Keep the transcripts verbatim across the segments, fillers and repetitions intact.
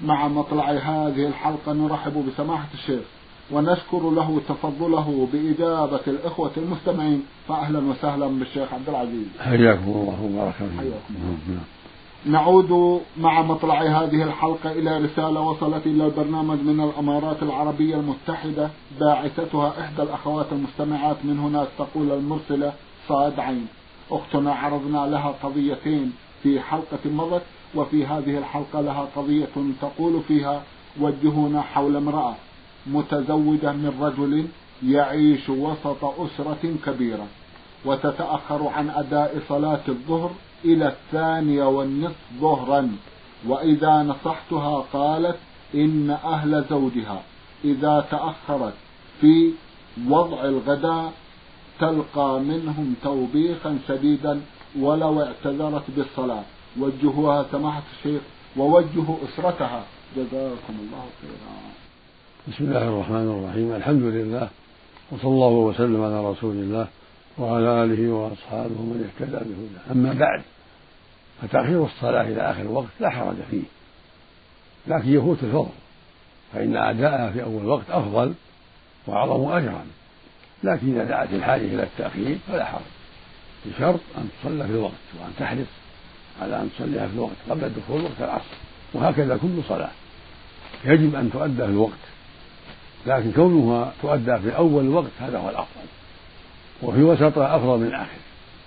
مع مطلع هذه الحلقة نرحب بسماحة الشيخ ونشكر له تفضله بإجابة الإخوة المستمعين، فأهلا وسهلا بالشيخ عبد العزيز. حياكم الله وبارك فيكم. نعود مع مطلع هذه الحلقة إلى رسالة وصلت إلى البرنامج من الأمارات العربية المتحدة، باعثتها إحدى الأخوات المستمعات من هناك، تقول المرسلة صاد عين: أختنا عرضنا لها قضيتين في حلقة مضت، وفي هذه الحلقة لها قضية تقول فيها: وجهونا حول امرأة متزوجة من رجل يعيش وسط أسرة كبيرة وتتأخر عن أداء صلاة الظهر إلى الثانية والنصف ظهرا، وإذا نصحتها قالت إن أهل زوجها إذا تأخرت في وضع الغداء تلقى منهم توبيخا شديدا ولو اعتذرت بالصلاة. وجهوها سماحة الشيخ ووجهوا أسرتها، جزاكم الله خيرا. بسم الله الرحمن الرحيم، الحمد لله وصلى الله وسلم على رسول الله وعلى آله وأصحابه من اهتدى بهداه. أما بعد، فتأخير الصلاة إلى آخر الوقت لا حرج فيه، لكن يفوت الفضل، فإن أداءها في أول وقت أفضل وأعظم أجرا، لكن إذا دعت الحاجة إلى التأخير فلا حرج، بشرط أن تصلى في الوقت، وأن تحرص على أن تصليها في الوقت قبل دخول وقت العصر. وهكذا كل صلاة يجب أن تؤدى في الوقت، لكن كونها تؤدى في أول الوقت هذا هو الأفضل، وفي وسطها أفضل من آخر،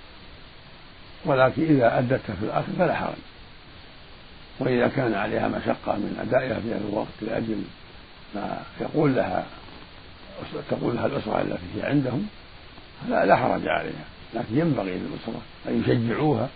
ولكن إذا أدتها في الآخر فلا حرج. وإذا كان عليها مشقة من أدائها في هذا الوقت لأجل ما يقول لها تقول لها الأسرة التي هي عندهم لا, لا حرج عليها، لكن ينبغي للأسرة أن يشجعوها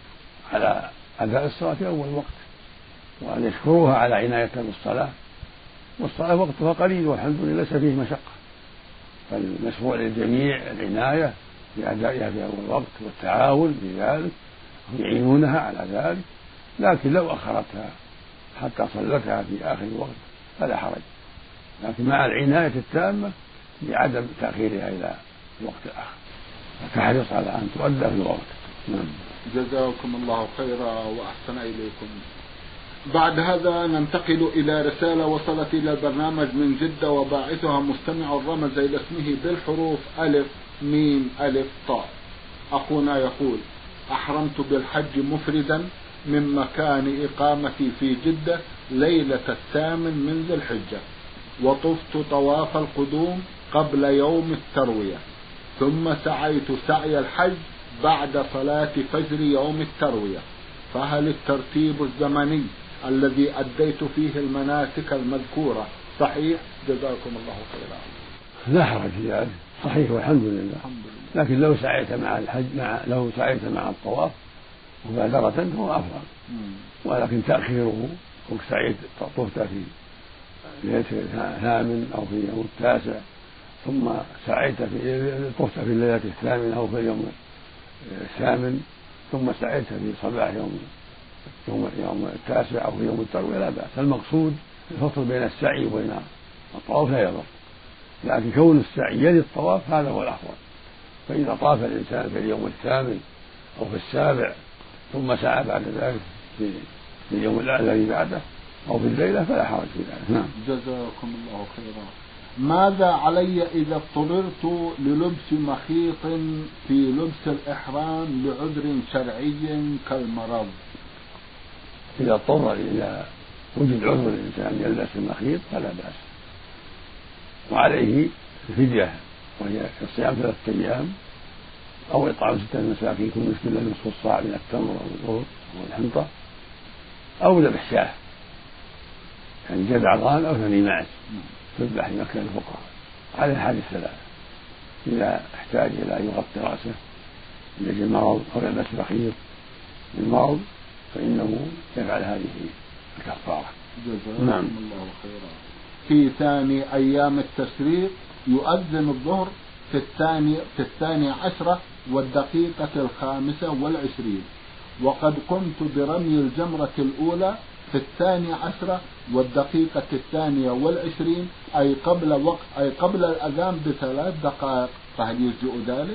على أداء الصلاة في أول وقت، وأن يشكروها على عنايتها بالصلاة، والصلاة وقتها قليل والحمد لله ليس فيه مشقة، فالمشروع للجميع العناية بأدائها في أول وقت والتعاون في ذلك ويعينونها على ذلك. لكن لو أخرتها حتى صلتها في آخر الوقت فلا حرج، لكن مع العناية التامة بعدم تأخيرها إلى الوقت الآخر، فتحرص على أن تؤدى في الوقت. نعم. جزاكم الله خيرا وأحسن إليكم. بعد هذا ننتقل إلى رسالة وصلت إلى البرنامج من جدة، وباعثها مستمع رمز إلى اسمه بالحروف ألف ميم ألف طاء. أخونا يقول: أحرمت بالحج مفردا من مكان إقامتي في جدة ليلة الثامن من ذي الحجة، وطفت طواف القدوم قبل يوم التروية، ثم سعيت سعي الحج بعد صلاة فجر يوم التروية، فهل الترتيب الزمني الذي أديت فيه المناسك المذكورة صحيح؟ جزاكم الله خيرا. لا حرج في ذلك، صحيح والحمد لله. لكن لو سعيت مع الحج مع لو سعيت مع الطواف مبادرة هو أفضل، ولكن تأخيره وسعيت طفت في ليلة الثامن أو في يوم التاسع ثم سعيت في طفت في الليلة الثامنة أو في اليوم الثامن ثم سعيت في صباح يوم يوم يوم التاسع أو في يوم التروية لا بأس. المقصود الفصل بين السعي وبين الطواف لا يضر، لكن كون السعي يلي الطواف هذا هو الأفضل. فإذا طاف الإنسان في اليوم الثامن أو في السابع ثم سعى بعد ذلك في اليوم الذي بعده أو في الليلة فلا حرج في ذلك. نعم. جزاكم الله خيرا. ماذا علي إذا اضطررت للبس مخيط في لبس الإحرام لعذر شرعي كالمرض؟ إذا اضطر إلى وجد عذر الإنسان يلبس المخيط فلا بأس، وعليه الفدية وهي الصيام ثلاثة أيام أو إطعام ستة مساكين كل مسكين له نصف الصاع من التمر أو البر أو الحنطة، أو ذبح شاة يعني جذع ضان أو ثني معز تذبح في مكان الفقراء على الحال الثلاثة. إذا احتاج إلى أن يغطي رأسه لأجل المرض أو يلبس مخيط للمرض فإنه يفعل هذه الكفارة. جزاكم نعم. الله خيرا. في ثاني أيام التشريق يؤذن الظهر في الثاني في الثاني عشرة والدقيقة الخامسة والعشرين، وقد قمت برمي الجمرة الأولى في الثاني عشرة والدقيقة الثانية والعشرين، أي قبل وقت أي قبل الأذان بثلاث دقائق، فهل يجزئ ذلك؟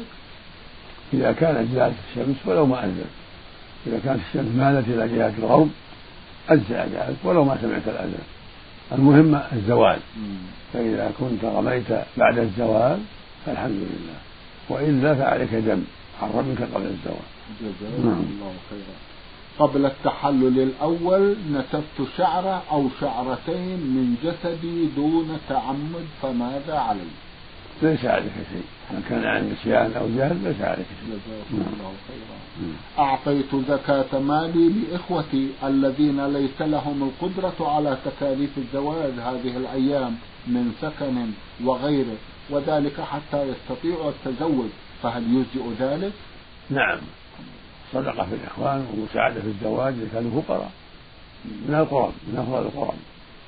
إذا كانت جهة الشمس ولو ما أذن، إذا كانت الشمس مالت إلى جهة الغرب أجزأ ذلك ولو ما سمعت الأذان، المهم الزوال. فإذا كنت رميت بعد الزوال فالحمد لله، وإلا فعليك دم عن رميك قبل الزوال. جزاكم الله خيرا. قبل التحلل الأول نتفت شعرة أو شعرتين من جسدي دون تعمد، فماذا علي؟ ليس عليك شيء، إن كان عن نسيان أو جهل ليس عليك شيء. جزاكم الله خيرا. أعطيت زكاة مالي لإخوتي الذين ليس لهم القدرة على تكاليف الزواج هذه الأيام من سكن وغيره، وذلك حتى يستطيعوا التزوج، فهل يجزئ ذلك؟ نعم، صدقة في الإخوان ومساعدة في الزواج إذا كانوا فقراء من القرب من أفضل القرب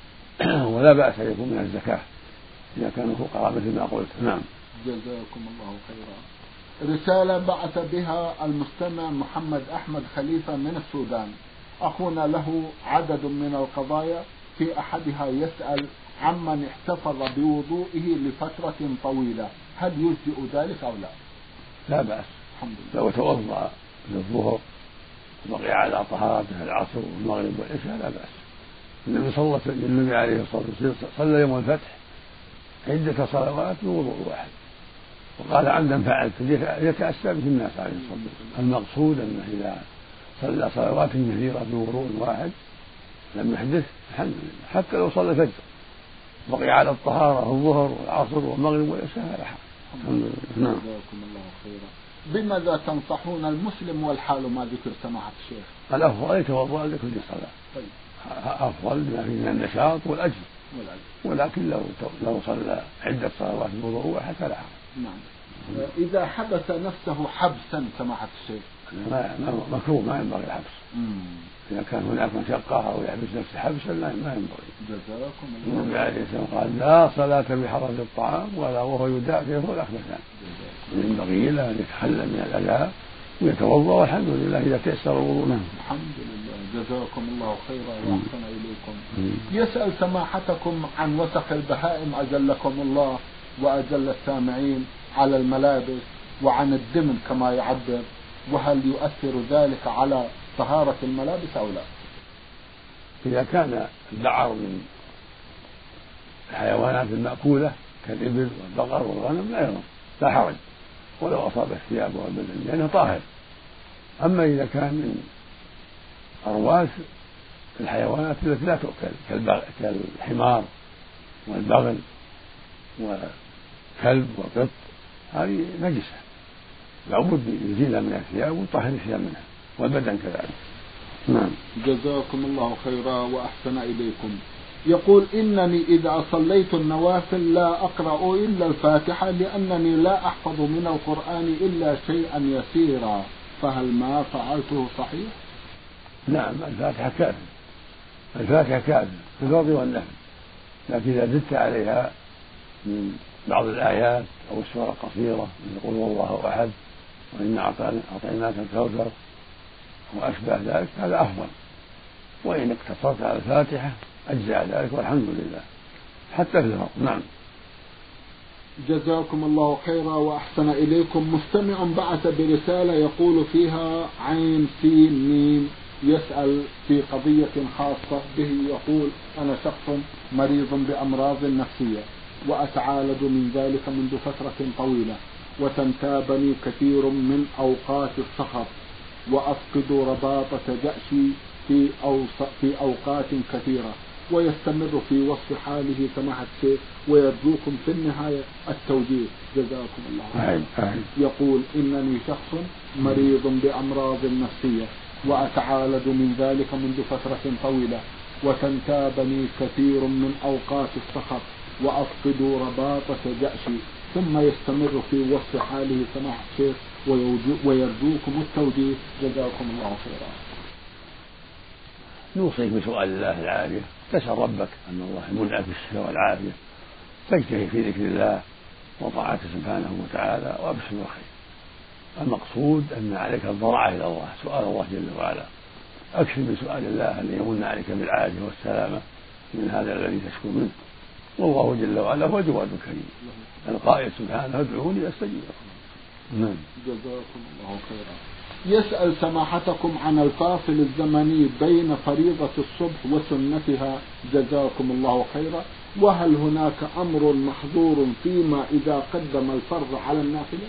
ولا بأس أن يكون من الزكاة إذا كانوا فقراء مثل ما قلت. نعم. جزاكم الله خيرا. رسالة بعث بها المستمع محمد أحمد خليفة من السودان. أخونا له عدد من القضايا، في أحدها يسأل عمن احتفظ بوضوئه لفترة طويلة، هل يجزئ ذلك أو لا؟ لا بأس، الحمد لله. لو توضأ للظهر وبقي على طهارته العصر والمغرب والعشاء لا بأس. النبي صلى الله عليه وسلم النبي عليه الصلاة والسلام صلى يوم الفتح عدة صلوات بوضوء واحد، وقال عمدا فعلت يتأسى به الناس عليه الصلاة والسلام. المقصود أنه إذا صلى صلوات كثيرة بوضوء واحد لم يحدث الحمد لله، حتى لو صلى الفجر بقي على الطهارة الظهر والعصر والمغرب والعشاء لا حرج. نعم. جزاكم الله خيرا. بماذا تنصحون المسلم والحال ما ذكر سماحة الشيخ؟ الأفضل يتوضأ لكل صلاة. طيب. أفضل بما فيه من النشاط والأجر، ولكن لو لو صلى عدة صلوات بوضوء واحد فلا حرج. نعم. إذا حبس نفسه حبسا سماحة الشيخ ما مكروه، ما ينبغي الحبس. مم. إذا كان هناك مشقة أو يحبس نفسه حبسا ما ينبغي. جزاكم الله. النبي عليه الصلاة والسلام قال لا صلاة بحضرة الطعام ولا وهو يدافعه الأخبثان. ينبغي له أن يتخلى من الأذى ويتوضأ، والحمد لله إذا تيسر الوضوء منه. الحمد لله. جزاكم الله خيرا وأحسن إليكم. مم. يسأل سماحتكم عن وسخ البهائم أجلكم الله وأجل السامعين على الملابس وعن الدمن كما يعبر، وهل يؤثر ذلك على طهارة الملابس أو لا؟ إذا كان الدعر من الحيوانات المأكولة كالإبل والبقر والغنم لا يضر، لا حرج ولو أصاب الثياب والبدن لأنه طاهر. أما إذا كان من أرواث الحيوانات التي لا تؤكل كالحمار والبغل وكلب وقط هذه نجسة، لابد يزيلها من الثياب ويطهر الثياب منها والبدن كذلك. نعم. جزاكم الله خيرا وأحسن إليكم. يقول إنني إذا صليت النوافل لا أقرأ إلا الفاتحة لأنني لا أحفظ من القرآن إلا شيئا يسيرا، فهل ما فعلته صحيح؟ نعم، الفاتحة كافية، الفاتحة كافية في الفرض والنفل، لكن إذا زدت عليها من بعض الآيات أو السورة القصيرة مثل قل هو الله أحد وإنا أعطيناك الكوثر وأشبه ذلك هذا أفضل، وإن اقتصرت على الفاتحة أجزاء ذلك والحمد لله حتى في الفرض. نعم. جزاكم الله خيرا وأحسن إليكم. مستمع بعث برسالة يقول فيها عين سين ميم، يسأل في قضية خاصة به. يقول أنا شخص مريض بأمراض نفسية وأتعالج من ذلك منذ فترة طويلة، وتنتابني كثير من أوقات السهر وأفقد رباطة جأشي في, في أوقات كثيرة، ويستمر في وصف حاله سماحة الشيخ، ويرجوكم في النهاية التوجيه جزاكم الله خيرا. يقول إنني شخص مريض بأمراض نفسية وأتعالج من ذلك منذ فترة طويلة، وتنتابني كثير من أوقات السهر وأفقد رباطة جأشي، ثم يستمر في وصف حاله سماحة الشيخ ويرجوكم التوجيه جزاكم الله خيرا. نوصيك بسؤال الله العافية، تسأل ربك أن الله يمنعك بالشفاء والعافية، تجتهد في ذكر الله وطاعته سبحانه وتعالى وأبشر بالخير. المقصود أن عليك الضراعة إلى الله، سؤال الله جل وعلا، أكثر من سؤال الله أن يمن عليك بالعافية والسلامة من هذا الذي تشكو منه، والله جل وعلا هو الجواد الكريم القائل سبحانه ادعوني أستجيب لكم. جزاكم الله خيرا. يسأل سماحتكم عن الفاصل الزمني بين فريضة الصبح وسنتها جزاكم الله خيرا، وهل هناك أمر محظور فيما إذا قدم الفرض على النافلة؟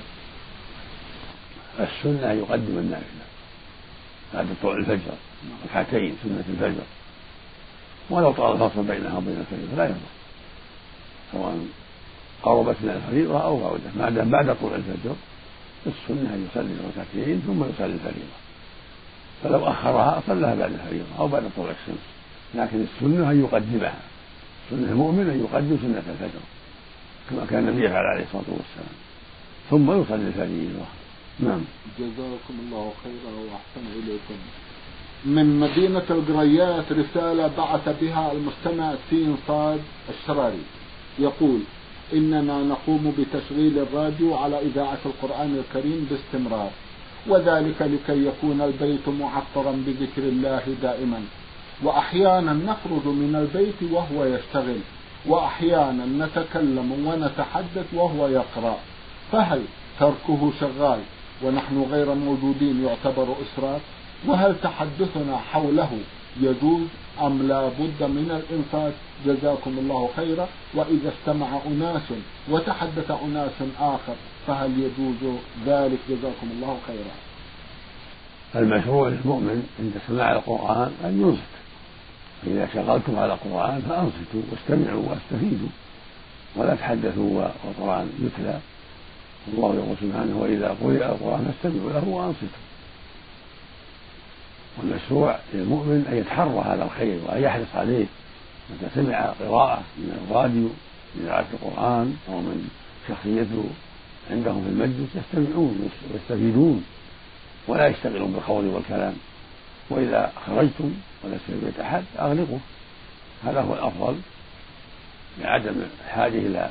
السنة يقدم النافلة بعد طلوع الفجر ركعتين سنة الفجر، ولو طال الفصل بينها وبين الفريضة لا يضر، سواء قربت من الفريضة أو بعدت، ما دام بعد طلوع الفجر السنة أن يصلي ركعتين ثم يصلي الفريضة، فلو أخرها صلىها بعد الفريضة أو بعد طلوع الشمس، لكن السنة أن يقدمها، سنة المؤمن أن يقدم سنة الفجر كما كان النبي يفعل عليه الصلاة والسلام ثم يصلي الفريضة. نعم. جزاكم الله خيرا وأحسن إليكم. من مدينة القريات رسالة بعث بها المستمع سين صاد الشراري يقول: إننا نقوم بتشغيل الراديو على إذاعة القرآن الكريم باستمرار، وذلك لكي يكون البيت معطرا بذكر الله دائما، وأحيانا نخرج من البيت وهو يشتغل، وأحيانا نتكلم ونتحدث وهو يقرأ، فهل تركه شغال ونحن غير موجودين يعتبر إسراف؟ وهل تحدثنا حوله يجوز أم لا بد من الإنصات؟ جزاكم الله خيرا. وإذا استمع أناس وتحدث أناس آخر فهل يجوز ذلك؟ جزاكم الله خيرا. المشروع للمؤمن عند سماع القرآن أن ينصت، فإذا شغلتم على القرآن فأنصتوا واستمعوا واستفيدوا ولا تحدثوا والقرآن يتلى. الله يقول سبحانه: وإذا قرئ القرآن فاستمعوا له وأنصتوا. والمشروع للمؤمن أن يتحرى هذا الخير وأن يحرص عليه، متى سمع قراءة من الراديو من إذاعة القرآن أو من شخصيته عندهم في المجلس يستمعون ويستفيدون ولا يشتغلون بالخوض والكلام. وإذا خرجتم وليس في بيت أحد أغلقوا، هذا هو الأفضل لعدم الحاجة إلى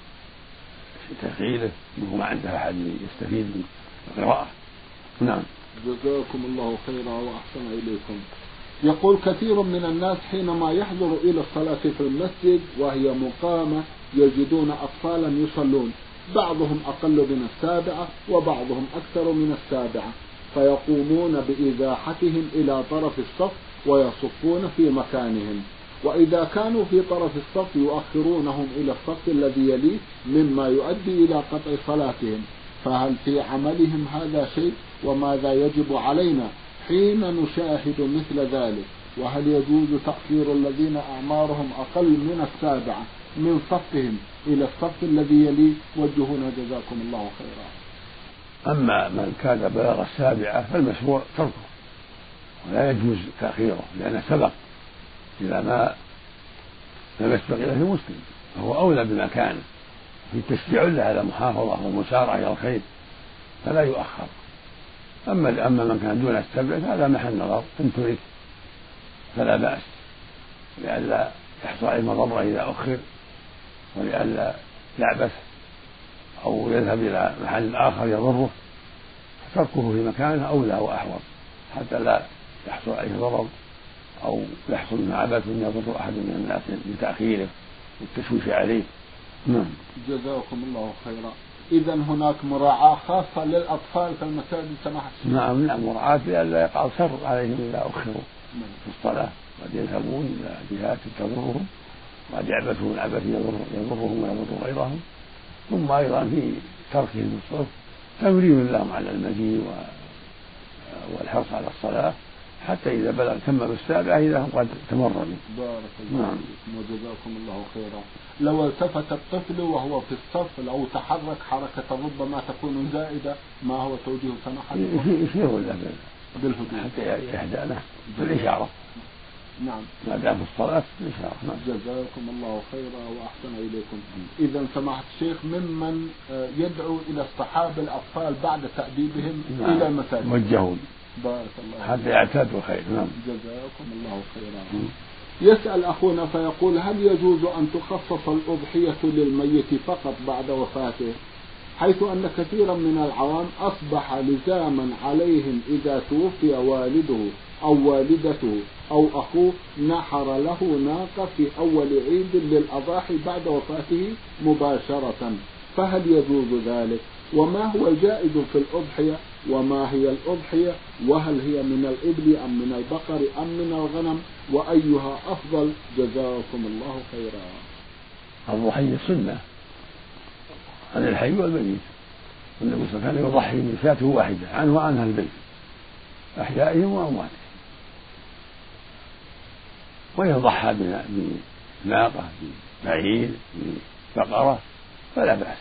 تشغيله وهو ما عنده أحد يستفيد من القراءة. نعم. جزاكم الله خيرا وأحسن إليكم. يقول: كثير من الناس حينما يحضر إلى الصلاة في المسجد وهي مقامة يجدون أطفالا يصلون، بعضهم أقل من السابعة وبعضهم أكثر من السابعة، فيقومون بإزاحتهم إلى طرف الصف ويصفون في مكانهم، وإذا كانوا في طرف الصف يؤخرونهم إلى الصف الذي يليه مما يؤدي إلى قطع صلاتهم، فهل في عملهم هذا شيء؟ وماذا يجب علينا حين نشاهد مثل ذلك؟ وهل يجوز تأخير الذين أعمارهم أقل من السابعة من صفهم إلى الصف الذي يليه؟ وجهونا جزاكم الله خيرا. أما من كان بلغ السابعة فالمشروع تركه ولا يجوز تأخيره، لأنه سبق إلى ما لم يسبق إليه مسلم، فهو أولى بمكانه في تشجيع له على المحافظة والمسارعة إلى الخير فلا يؤخر. أما أما من كان دون السبع فهذا محل نظر، إن ترك فلا بأس، لئلا يحصل عليه مضرة إذا أخر ولئلا يعبث أو يذهب إلى محل آخر يضره، فتركه في مكانه أولى وأحوط حتى لا يحصل عليه ضرر أو يحصل منه عبث يضر أحد من الناس بتأخيره والتشويش عليه. نعم. جزاكم الله خيرا. إذا هناك مراعاة خاصة للأطفال في المساجد سماحة الشيخ؟ نعم نعم، مراعاة لئلا يقع شر عليهم إذا أخروا في الصلاة، قد يذهبون إلى جهات تضرهم وقد يعبثون العبث يضرهم ويضر غيرهم. ثم أيضا في تركهم الصف تمرين لهم على المجيء والحرص على الصلاة حتى إذا بلغ كملوا السابعة إذا هم قد تمرنوا. بارك الله نعم. فيكم وجزاكم الله خيرا. لو التفت الطفل وهو في الصف لو تحرك حركة ربما تكون زائدة، ما هو توجيه سماحته؟ يشير له بالهدوء حتى يهدأ له بالإشارة. نعم. ما دام في الصلاة بالإشارة. نعم. جزاكم الله خيرا وأحسن إليكم. إذا سماحة الشيخ ممن يدعو إلى اصطحاب الأطفال بعد تأديبهم نعم. إلى المساجد موجهون. بارك الله حتى يعتادوا خير. نعم. جزاكم الله خيرا. يسأل أخونا فيقول: هل يجوز أن تخصص الأضحية للميت فقط بعد وفاته، حيث أن كثيرا من العوام أصبح لزاما عليهم إذا توفي والده أو والدته أو أخوه نحر له ناقة في أول عيد للأضاحي بعد وفاته مباشرة، فهل يجوز ذلك؟ وما هو الجائز في الأضحية وما هي الأضحية؟ وهل هي من الإبل أم من البقر أم من الغنم؟ وأيها أفضل؟ جزاكم الله خيرا. الضحية سنة عن الحي والميت، والنبي صلى الله عليه وسلم يضحي من شاة واحدة عنه وعنها البيت أحيائهم وأمواتهم، ويضحى بناقة ببعير ببقرة فلا بأس.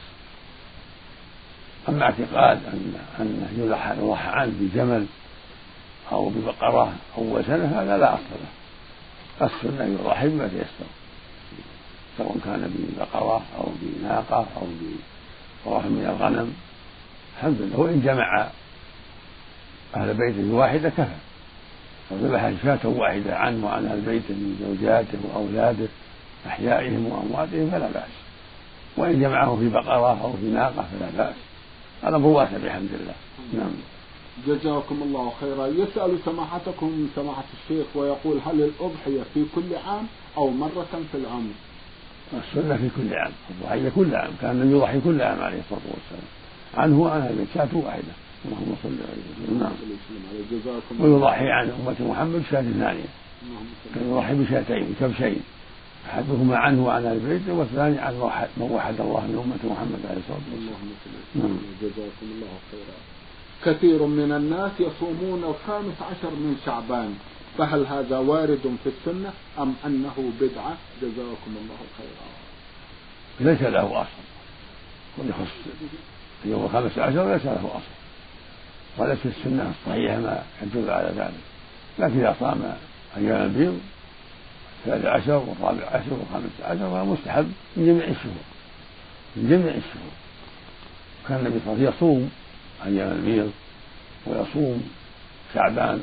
أما اعتقاد أن أنه يضحى يضحى عنه بجمل أو ببقرة أول سنة هذا لا أصل له. السنة يضحي بما تيسر، سواء كان ببقرة أو بناقة أو بطرف من الغنم الحمد لله. وإن جمع أهل بيته واحدة كفى، وذبح شاة واحدة عنه وعن أهل بيته من زوجاته وأولاده أحيائهم وأمواتهم فلا بأس، وإن جمعه في بقرة أو في ناقة فلا بأس، هذا واسع بحمد الله. نعم. جزاكم الله خيرا. يسأل سماحتكم سماحة الشيخ ويقول: هل الأضحية في كل عام أو مرة في العام؟ السنة في كل عام، الضحية كل عام، كان النبي يضحي كل عام عليه الصلاة والسلام عنه وعنها البيت شاة واحدة. اللهم صل على سيدنا. نعم. ويضحي عن أمة محمد شاة ثانية، كان يضحي بشاتين كبشين، أحدهما عنه وعن البيت والثاني عن من وحد الله من أمة محمد عليه الصلاة والسلام. جزاكم الله خيرا. كثير من الناس يصومون الخامس عشر من شعبان، فهل هذا وارد في السنة أم أنه بدعة؟ جزاكم الله خيرا. ليس له أصل، ويخص يوم الخامس عشر ليس له أصل، وليس السنة الصحيحة ما يدل على ذلك، لكن إذا صام أيام البيض الثالث عشر والرابع عشر والخامس عشر فهو مستحب من جميع الشهور، من جميع الشهور. كان النبي صلى الله عليه وسلم يصوم أيام البيض ويصوم شعبان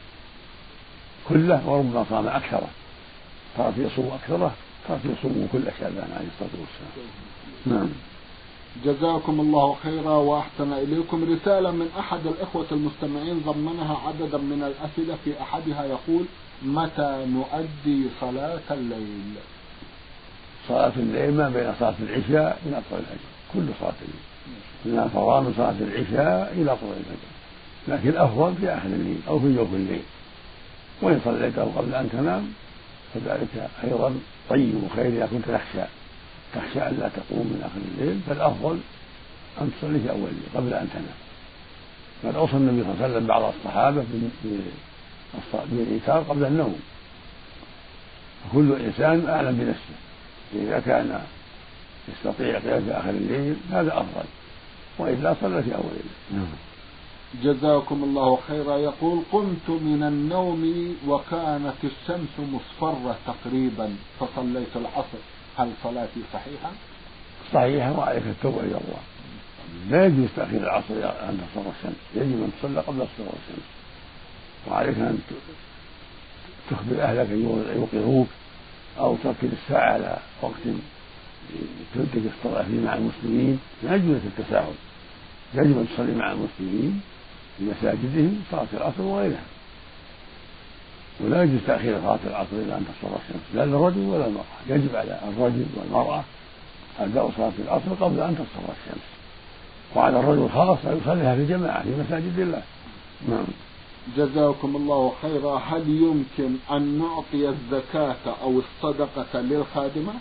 كله، وربما صام أكثره، ترك يصوم أكثره، ترك يصوم كل شعبان عليه الصلاة والسلام. نعم. جزاكم الله خيرا وأحسن إليكم. رسالة من أحد الإخوة المستمعين ضمنها عددا من الأسئلة، في أحدها يقول: متى نؤدي صلاة الليل؟ صلاة الليل ما بين صلاة العشاء إلى طلوع الفجر، كل صلاة الليل من الفضاء من صلاة العشاء إلى طلوع الفجر، لكن الأفضل في آخر الليل أو في جوف الليل، وإن صليته قبل أن تنام فذلك أيضا طيب وخير إذا كنت تخشى تخشى أن لا تقوم من آخر الليل، فالأفضل أن تصلي في أول الليل قبل أن تنام. قد أوصى النبي صلى الله عليه وسلم بعض الصحابة بالإيثار قبل النوم، وكل إنسان أعلم بنفسه، إذا كان يستطيع قيام في آخر الليل هذا أفضل، وإلا صلى في أول الليل. جزاكم الله خيرا. يقول: قمت من النوم وكانت الشمس مصفرة تقريبا فصليت العصر، هل صلاتي صحيحة؟ صحيحة، وعليك التوبة إلى الله. لا يجوز تأخير العصر أن تصفر الشمس، يجب أن تصلى قبل تصفر الشمس، وعليك أن تخبر أهلك يوقظوك أو تركز الساعة على وقت تدرك الصلاة فيه مع المسلمين. لا يجوز التساهل، يجب أن تصلي مع المسلمين في مساجدهم صلاة العصر وغيرها، ولا يجوز تأخير صلاة العصر إلى أن تصفر الشمس، لا للرجل ولا المرأة، يجب على الرجل والمرأة أداء صلاة العصر قبل أن تصفر الشمس، وعلى الرجل خاصة يصليها في جماعة في مساجد الله. نعم. جزاكم الله خيرا. هل يمكن أن نعطي الزكاة أو الصدقة للخادمة؟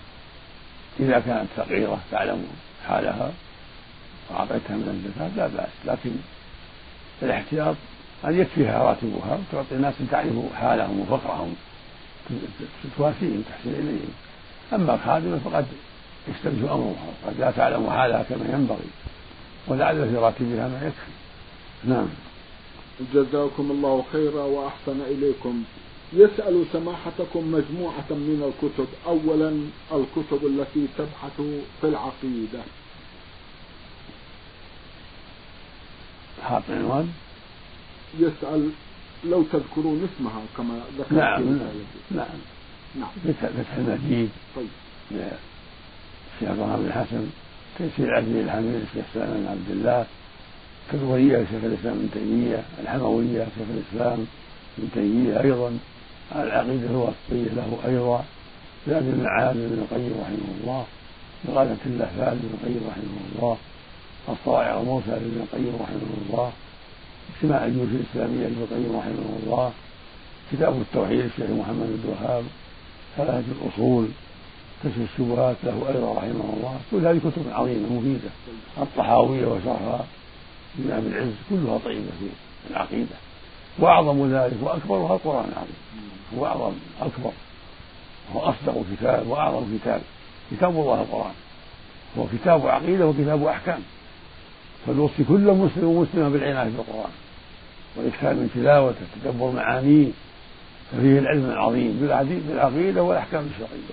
إذا كانت فقيرة تعلم حالها وأعطيتها من الزكاة لا بأس، لكن الاحتياط أن يكفيها راتبها وتعطي الناس تعرف حالهم وفقرهم تواسيهم تحسن إليهم. أما الخادمة فقد يستبدل أمرها، قد لا تعلم حالها كما ينبغي، ولعل في راتبها ما يكفي. نعم. جزاكم الله خيرا وأحسن إليكم. يسأل سماحتكم مجموعة من الكتب. أولا الكتب التي تبحث في العقيدة. حاط عنوان. يسأل لو تذكرون اسمها كما ذكرت. نعم نعم نعم. فتح المجيد. طيب. الشيخ إبراهيم بن حسن، تيسير العزيز الحميد الشيخ سلمان بن عبد الله، كالورية شيخ الإسلام ابن تيمية، الحموية شيخ الإسلام ابن تيمية أيضا، العقيدة الوسطية له أيضا، زاد المعاد ابن القيم رحمه الله، إغاثة اللهفان ابن القيم رحمه الله، الصواعق المرسلة لابن القيم رحمه الله، اجتماع الجيوش الإسلامية لابن القيم رحمه الله، كتاب التوحيد الشيخ محمد بن الوهاب، ثلاثة الأصول، كشف الشبهات له أيضا رحمه الله. كل هذه كتب عظيمة مفيدة. الطحاوية وشرحها لابن أبي العز كلها طيبة في العقيدة. وأعظم ذلك وأكبرها القرآن العظيم، هو أعظم أكبر هو أصدق كتاب وأعظم كتاب، كتاب الله القرآن، هو كتاب عقيدة وكتاب أحكام. فنوصي كل مسلم ومسلمة بالعناية بالقرآن والإكثار من تلاوته تدبر معانيه، ففيه العلم العظيم بالعقيدة والأحكام الشرعية.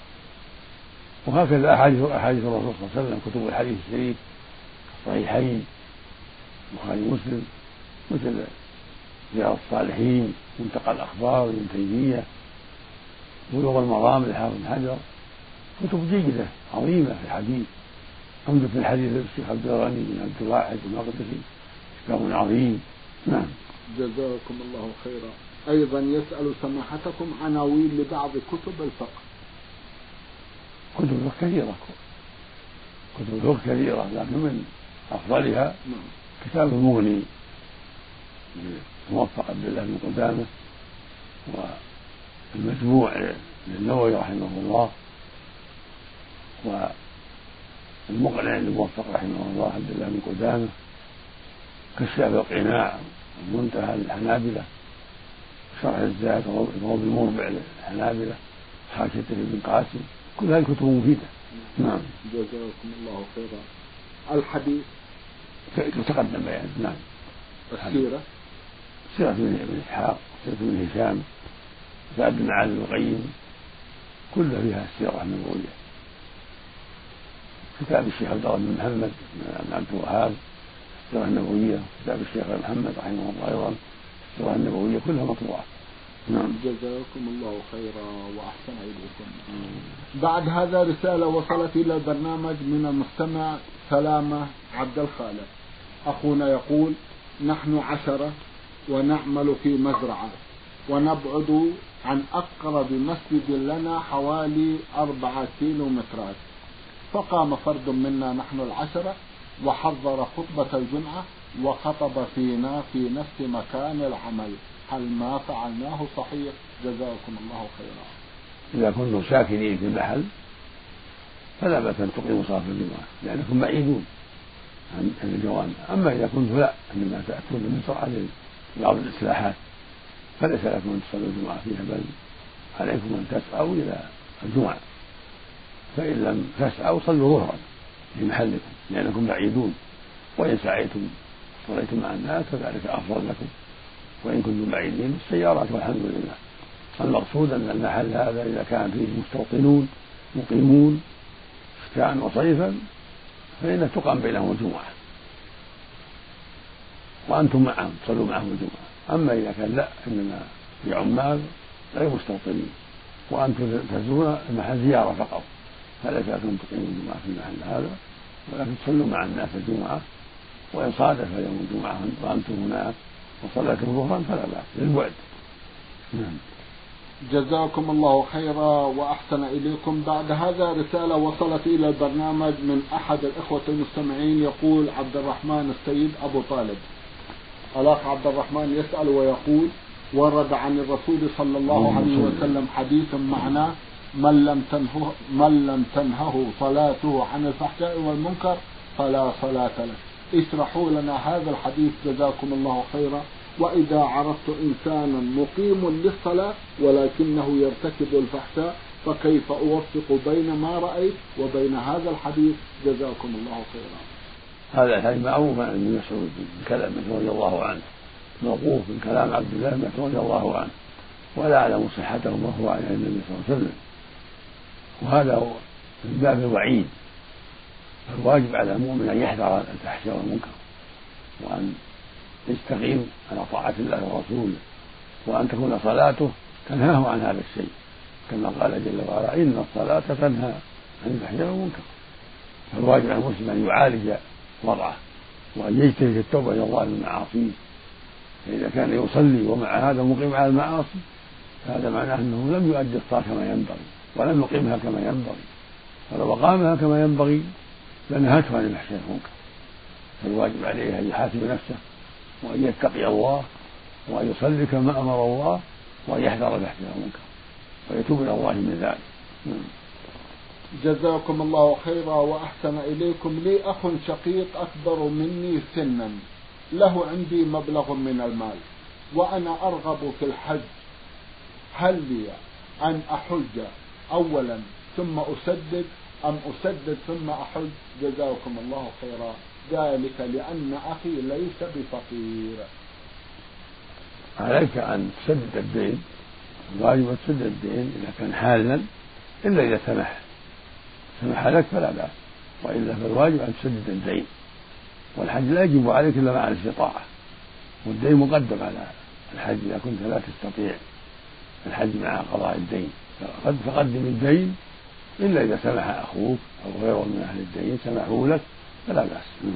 وهكذا أحاديث أحاديث الرسول صلى الله عليه وسلم، كتب الحديث الشريف الصحيحين البخاري ومسلم، مثل رياض الصالحين، منتقى الأخبار لابن تيمية، بلوغ المرام لحافظ بن حجر، كتب جيدة عظيمة في الحديث. عمدة الحديث للشيخ عبد الغني بن عبد الواحد المقدسي، كتاب عظيم. نعم. جزاكم الله خيرا. أيضا يسأل سماحتكم عناوين لبعض كتب الفقه. كتب الفقه كثيرة، كتب الفقه كثيرة، لكن من أفضلها كتاب المغني موفق عبد الله بن قدامة، والمجموع للنووي رحمه الله، والمقنع للموفق رحمه الله عبد الله بن قدامة، كشاف القناع، المنتهى للحنابلة، شرح الزاد روض المربع للحنابلة، حاشية ابن قاسم، كل هذه كتب مفيدة. نعم. جزاكم الله خيرا. الحديث تقدم بيان. نعم. السيرة، سيرة ابن إسحاق، سيرة ابن هشام، كتاب المعالي القيم، كلها فيها السيرة النبوية. كتاب الشيخ عبد الله بن محمد بن عبد الوهاب السيرة النبوية، كتاب الشيخ محمد رحمه الله أيضا السيرة النبوية، كلها مطبوعة. نعم. جزاكم الله خيرا وأحسن إليكم. بعد هذا رسالة وصلت إلى البرنامج من المستمع سلامة عبد الخالق. أخونا يقول: نحن عشرة ونعمل في مزرعة، ونبعد عن أقرب مسجد لنا حوالي أربعة كيلو مترات، فقام فرد منا نحن العشرة وحضر خطبة الجمعة وخطب فينا في نفس مكان العمل، هل ما فعلناه صحيح؟ جزاكم الله خيرا. إذا كنتم ساكنين في المحل فلا بأس أن تقيموا صلاة الجمعة لأنكم بعيدون عن الجوامع. أما إذا كنتم لا إنما تأتون بسرعة لبعض الإصلاحات فليس لكم أن تصلوا الجمعة فيها، بل عليكم أن تسعوا إلى الجمعة، فإن لم تسعوا صلوا ظهرا في محلكم لأنكم بعيدون، وإن سعيتم صليتم مع الناس فذلك أفضل لكم، وإن كنتم بعيدين بالسيارات والحمد لله. المقصود أن المحل هذا إذا كان فيه مستوطنون مقيمون شتاء وصيفا فإن تقام بينهم الجمعة وأنتم معهم تصلوا معهم الجمعة. أما إذا كان لا إنما في عمال غير مستوطنين وأنتم تزورون المحل زيارة فقط فليس لكم تقيموا الجمعة في المحل هذا، ولكن تصلوا مع الناس الجمعة، وإن صادف يوم الجمعة وأنتم هناك وصليتم ظهرا فلا بأس للبعد. نعم. جزاكم الله خيرا وأحسن إليكم. بعد هذا رسالة وصلت إلى البرنامج من أحد الإخوة المستمعين، يقول عبد الرحمن السيد أبو طالب. الأخ عبد الرحمن يسأل ويقول: ورد عن الرسول صلى الله عليه وسلم حديث معناه: من لم تنهه من لم تنهه صلاته عن الفحشاء والمنكر فلا صلاة له. اشرحوا لنا هذا الحديث جزاكم الله خيرا. وإذا عرفت إنسانا مقيم للصلاة ولكنه يرتكب الفحشاء فكيف أوفق بين ما رأيت وبين هذا الحديث؟ جزاكم الله خيرا. هذا الحديث معروف عن ابن مسعود من كلام رضي الله عنه، موقوف من كلام عبد الله بن مسعود رضي الله عنه، ولا أعلم صحته مرفوعا عن النبي صلى الله عليه وسلم، وهذا هو من باب الوعيد. فالواجب على المؤمن أن يحذر الفحشاء والمنكر وأن يستقيم على طاعة الله ورسوله، وأن تكون صلاته تنهاه عن هذا الشيء كما قال جل وعلا: إن الصلاة تنهى عن الفحشاء والمنكر. فالواجب على المسلم أن يعالج وضعه وأن يجتهد التوبة إلى الله من معاصيه. فإذا كان يصلي ومع هذا مقيم على المعاصي فهذا معناه أنه لم يؤدي الصلاة كما ينبغي ولم يقيمها كما ينبغي، فلو أقامها كما ينبغي لنهته عن الفحشاء والمنكر. فالواجب عليه أن يحاسب نفسه وأن يتقي الله وأن يصلي كما أمر الله وأن يحذر الاحتمال المنكر ويتوب إلى الله من ذلك. جزاكم الله خيرا وأحسن إليكم. لي أخ شقيق أكبر مني سنا له عندي مبلغ من المال وأنا أرغب في الحج، هل لي أن أحج أولا ثم أسدد أم أسدد ثم أحج؟ جزاكم الله خيرا، ذلك لأن أخي ليس بفقير. عليك أن تسدد الدين، الواجب أن تسدد الدين إذا كان حالا، إلا إذا سمح سمح لك فلا بأس، وإلا فالواجب أن تسدد الدين. والحج لا يجب عليك إلا مع الاستطاعة، والدين مقدم على الحج إذا كنت لا تستطيع الحج مع قضاء الدين، فقدم الدين إلا إذا سمح أخوك أو غيره من أهل الدين سمحوا لك فلا بأس.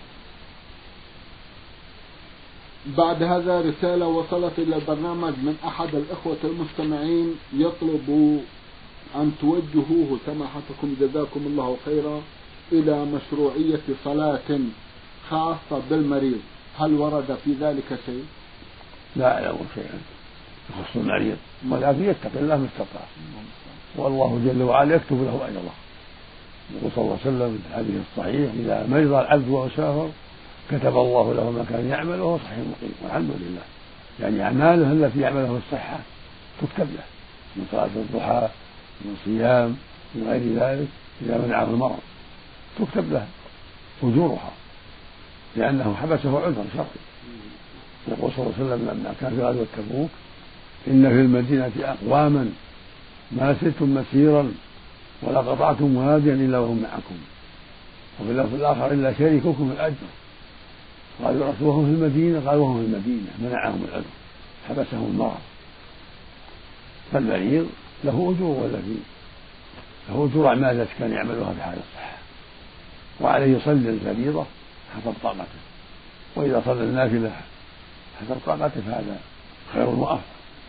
بعد هذا رسالة وصلت إلى البرنامج من أحد الإخوة المستمعين يطلب أن توجهوه سماحتكم جزاكم الله خيرا إلى مشروعية صلاة خاصة بالمريض، هل ورد في ذلك شيء؟ لا أعلم شيئا يخص المريض، ولكن يتقي الله ما استطاع، والله جل وعلا يكتب له أجره. يقول صلى الله عليه وسلم في الحديث الصحيح: إذا مرض العبد وهو سافر كتب الله له ما كان يعمل وهو صحيح مقيم. والحمد لله، يعني أعماله التي يعملها الصحة تكتب له من صلاة الضحى من صيام من غير ذلك، إذا منعه المرض تكتب له أجورها لأنه حبسه عذر شرعي. يقول صلى الله عليه وسلم لما كان في غزوة تبوك: إن في المدينة أقواما ما سرتم مسيرا ولا قطعتم واديا إلا وهم معكم، وفي اللفظ الآخر: إلا شريككم في الأجر. قالوا يا رسول الله في المدينة؟ قال وهم في المدينة، منعهم العذر حبسهم المرض. فالمريض له أجور والذي له أجور أعمال التي كان يعملها في حال الصحة، وعليه يصلي الفريضة حسب طاقته، وإذا صلى النافلة حسب طاقته فهذا خير وأفضل.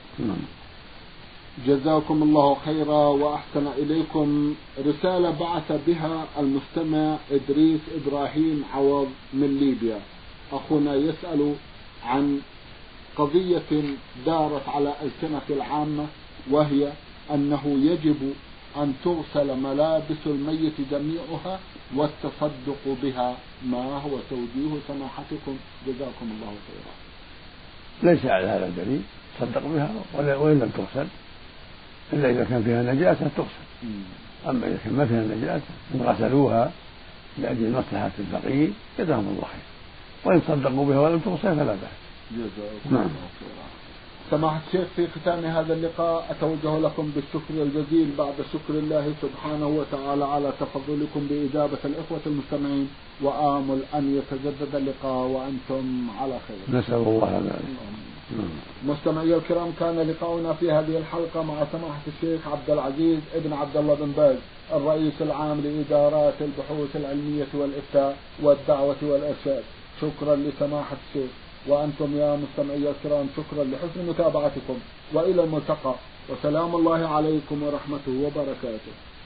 جزاكم الله خيرا وأحسن إليكم. رسالة بعث بها المستمع إدريس إبراهيم عوض من ليبيا. أخونا يسأل عن قضية دارت على ألسنة العامة، وهي أنه يجب أن تغسل ملابس الميت جميعها والتصدق بها، ما هو توجيه سماحتكم جزاكم الله خيرا؟ ليس على هذا دليل، تصدق بها وإن لم تغسل، إلا إذا كان فيها نجاسة تغسل. أما إذا كان ما فيها نجاسة إن غسلوها لأجل مصلحة الفقير جزاهم الله خير، وإن صدقوا بها ولم تغسل فلا بأس. جزاكم الله خيرا. سماحة الشيخ، في ختام هذا اللقاء أتوجه لكم بالشكر الجزيل بعد شكر الله سبحانه وتعالى على تفضلكم بإجابة الإخوة المستمعين، وآمل أن يتجدد اللقاء وأنتم على خير. نسأل الله ذلك. مستمعي الكرام، كان لقاؤنا في هذه الحلقة مع سماحة الشيخ عبد العزيز ابن عبد الله بن باز، الرئيس العام لإدارات البحوث العلمية والإفتاء والدعوة والإرشاد. شكرا لسماحة الشيخ، وأنتم يا مستمعي الكرام شكرا لحسن متابعتكم، وإلى الملتقى، وسلام الله عليكم ورحمته وبركاته.